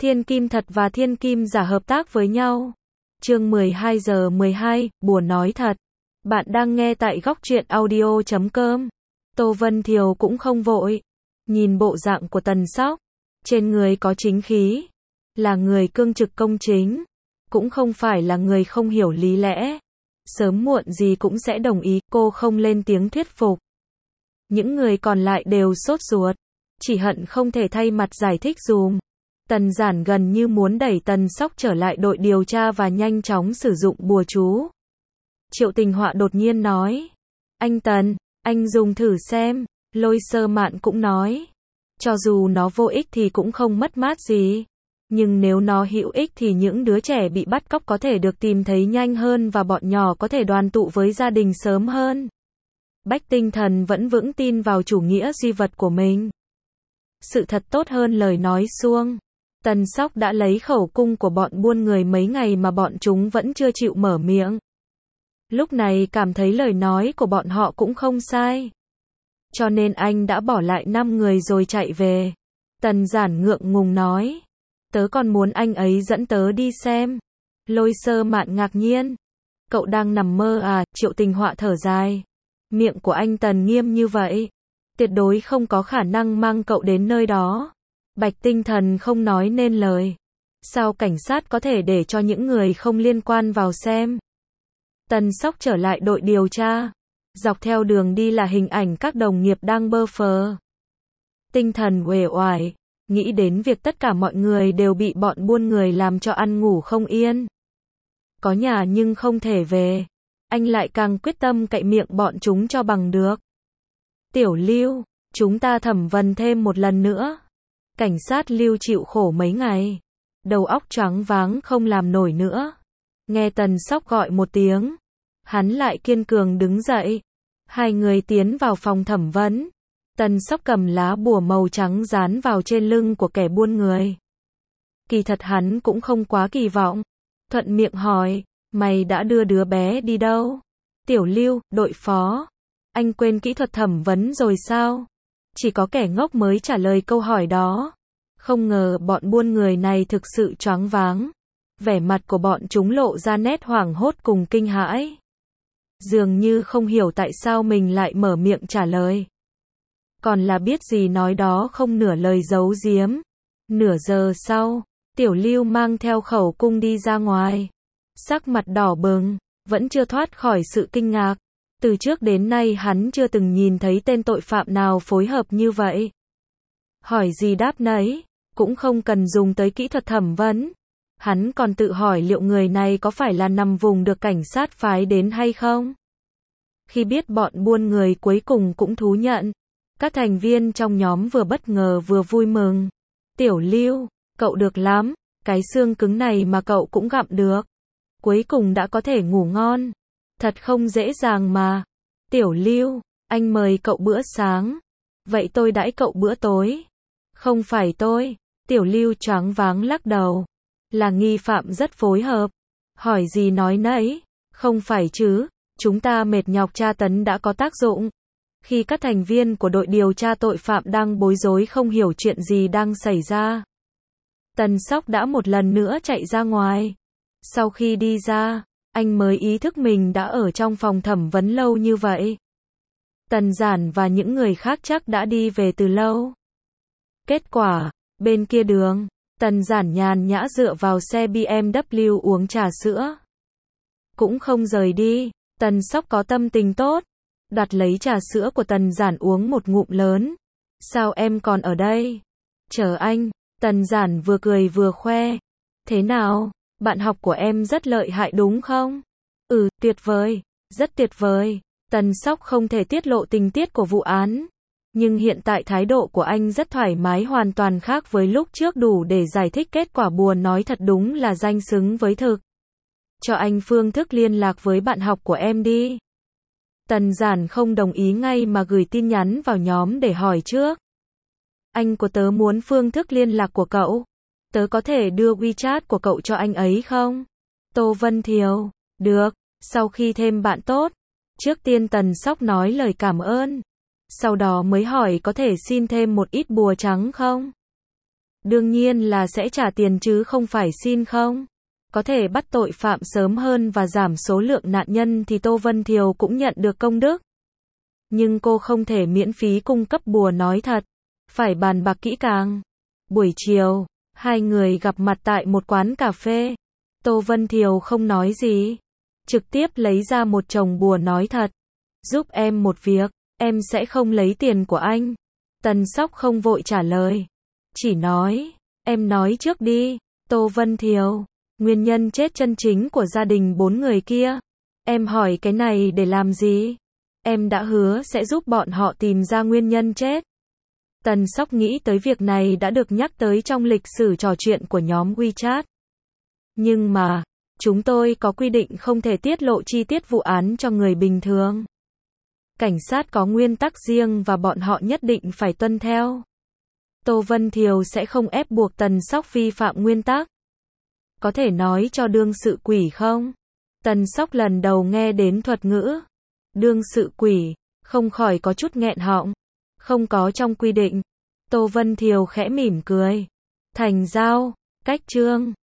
Thiên kim thật và thiên kim giả hợp tác với nhau. Chương 12 giờ 12, bùa nói thật. Bạn đang nghe tại góc truyện audio.com. Tô Vân Thiều cũng không vội. Nhìn bộ dạng của Tần Sóc, trên người có chính khí, là người cương trực công chính, cũng không phải là người không hiểu lý lẽ. Sớm muộn gì cũng sẽ đồng ý, cô không lên tiếng thuyết phục. Những người còn lại đều sốt ruột, chỉ hận không thể thay mặt giải thích dùm. Tần Giản gần như muốn đẩy Tần Sóc trở lại đội điều tra và nhanh chóng sử dụng bùa chú. Triệu Tình Họa đột nhiên nói, anh Tần, anh dùng thử xem. Lôi Sơ Mạn cũng nói, cho dù nó vô ích thì cũng không mất mát gì. Nhưng nếu nó hữu ích thì những đứa trẻ bị bắt cóc có thể được tìm thấy nhanh hơn và bọn nhỏ có thể đoàn tụ với gia đình sớm hơn. Bách Tinh Thần vẫn vững tin vào chủ nghĩa duy vật của mình. Sự thật tốt hơn lời nói suông. Tần Sóc đã lấy khẩu cung của bọn buôn người mấy ngày mà bọn chúng vẫn chưa chịu mở miệng. Lúc này cảm thấy lời nói của bọn họ cũng không sai. Cho nên anh đã bỏ lại 5 người rồi chạy về. Tần Giản ngượng ngùng nói, tớ còn muốn anh ấy dẫn tớ đi xem. Lôi Sơ Mạn ngạc nhiên, cậu đang nằm mơ à? Triệu Tình Họa thở dài, miệng của anh Tần nghiêm như vậy, tuyệt đối không có khả năng mang cậu đến nơi đó. Bạch Tinh Thần không nói nên lời. Sao cảnh sát có thể để cho những người không liên quan vào xem? Tần Sóc trở lại đội điều tra. Dọc theo đường đi là hình ảnh các đồng nghiệp đang bơ phờ. Tinh thần uể oải, nghĩ đến việc tất cả mọi người đều bị bọn buôn người làm cho ăn ngủ không yên. Có nhà nhưng không thể về. Anh lại càng quyết tâm cậy miệng bọn chúng cho bằng được. Tiểu Lưu, chúng ta thẩm vấn thêm một lần nữa. Cảnh sát Lưu chịu khổ mấy ngày, đầu óc choáng váng không làm nổi nữa. Nghe Tần Sóc gọi một tiếng, hắn lại kiên cường đứng dậy. Hai người tiến vào phòng thẩm vấn. Tần Sóc cầm lá bùa màu trắng dán vào trên lưng của kẻ buôn người. Kỳ thật hắn cũng không quá kỳ vọng. Thuận miệng hỏi, mày đã đưa đứa bé đi đâu? Tiểu Lưu, đội phó. Anh quên kỹ thuật thẩm vấn rồi sao? Chỉ có kẻ ngốc mới trả lời câu hỏi đó. Không ngờ bọn buôn người này thực sự choáng váng. Vẻ mặt của bọn chúng lộ ra nét hoảng hốt cùng kinh hãi. Dường như không hiểu tại sao mình lại mở miệng trả lời. Còn là biết gì nói đó, không nửa lời giấu giếm. Nửa giờ sau, Tiểu Lưu mang theo khẩu cung đi ra ngoài. Sắc mặt đỏ bừng, vẫn chưa thoát khỏi sự kinh ngạc. Từ trước đến nay hắn chưa từng nhìn thấy tên tội phạm nào phối hợp như vậy. Hỏi gì đáp nấy, cũng không cần dùng tới kỹ thuật thẩm vấn. Hắn còn tự hỏi liệu người này có phải là nằm vùng được cảnh sát phái đến hay không? Khi biết bọn buôn người cuối cùng cũng thú nhận, các thành viên trong nhóm vừa bất ngờ vừa vui mừng. Tiểu Lưu, cậu được lắm, cái xương cứng này mà cậu cũng gặm được. Cuối cùng đã có thể ngủ ngon. Thật không dễ dàng mà. Tiểu Lưu, anh mời cậu bữa sáng. Vậy tôi đãi cậu bữa tối. Không phải tôi. Tiểu Lưu choáng váng lắc đầu. Là nghi phạm rất phối hợp. Hỏi gì nói nấy. Không phải chứ, chúng ta mệt nhọc tra tấn đã có tác dụng. Khi các thành viên của đội điều tra tội phạm đang bối rối không hiểu chuyện gì đang xảy ra, Tần Sóc đã một lần nữa chạy ra ngoài. Sau khi đi ra, anh mới ý thức mình đã ở trong phòng thẩm vấn lâu như vậy. Tần Giản và những người khác chắc đã đi về từ lâu. Kết quả, bên kia đường, Tần Giản nhàn nhã dựa vào xe BMW uống trà sữa. Cũng không rời đi. Tần Sóc có tâm tình tốt, đặt lấy trà sữa của Tần Giản uống một ngụm lớn. Sao em còn ở đây? Chờ anh. Tần Giản vừa cười vừa khoe. Thế nào, bạn học của em rất lợi hại đúng không? Ừ, tuyệt vời, rất tuyệt vời. Tần Sóc không thể tiết lộ tình tiết của vụ án, nhưng hiện tại thái độ của anh rất thoải mái, hoàn toàn khác với lúc trước, đủ để giải thích kết quả bùa nói thật đúng là danh xứng với thực. Cho anh phương thức liên lạc với bạn học của em đi. Tần Giản không đồng ý ngay mà gửi tin nhắn vào nhóm để hỏi trước. Anh của tớ muốn phương thức liên lạc của cậu. Tớ có thể đưa WeChat của cậu cho anh ấy không? Tô Vân Thiều, được, sau khi thêm bạn tốt. Trước tiên Tần Sóc nói lời cảm ơn. Sau đó mới hỏi có thể xin thêm một ít bùa trắng không? Đương nhiên là sẽ trả tiền chứ không phải xin không. Có thể bắt tội phạm sớm hơn và giảm số lượng nạn nhân thì Tô Vân Thiều cũng nhận được công đức. Nhưng cô không thể miễn phí cung cấp bùa nói thật. Phải bàn bạc kỹ càng. Buổi chiều, hai người gặp mặt tại một quán cà phê. Tô Vân Thiều không nói gì. Trực tiếp lấy ra một chồng bùa nói thật. Giúp em một việc, em sẽ không lấy tiền của anh. Tần Sóc không vội trả lời. Chỉ nói, em nói trước đi. Tô Vân Thiều, nguyên nhân chết chân chính của gia đình 4 người kia. Em hỏi cái này để làm gì? Em đã hứa sẽ giúp bọn họ tìm ra nguyên nhân chết. Tần Sóc nghĩ tới việc này đã được nhắc tới trong lịch sử trò chuyện của nhóm WeChat. Nhưng mà, chúng tôi có quy định không thể tiết lộ chi tiết vụ án cho người bình thường. Cảnh sát có nguyên tắc riêng và bọn họ nhất định phải tuân theo. Tô Vân Thiều sẽ không ép buộc Tần Sóc vi phạm nguyên tắc. Có thể nói cho đương sự quỷ không? Tần Sóc lần đầu nghe đến thuật ngữ đương sự quỷ, không khỏi có chút nghẹn họng. Không có trong quy định. Tô Vân Thiều khẽ mỉm cười. Thành giao, cách chương.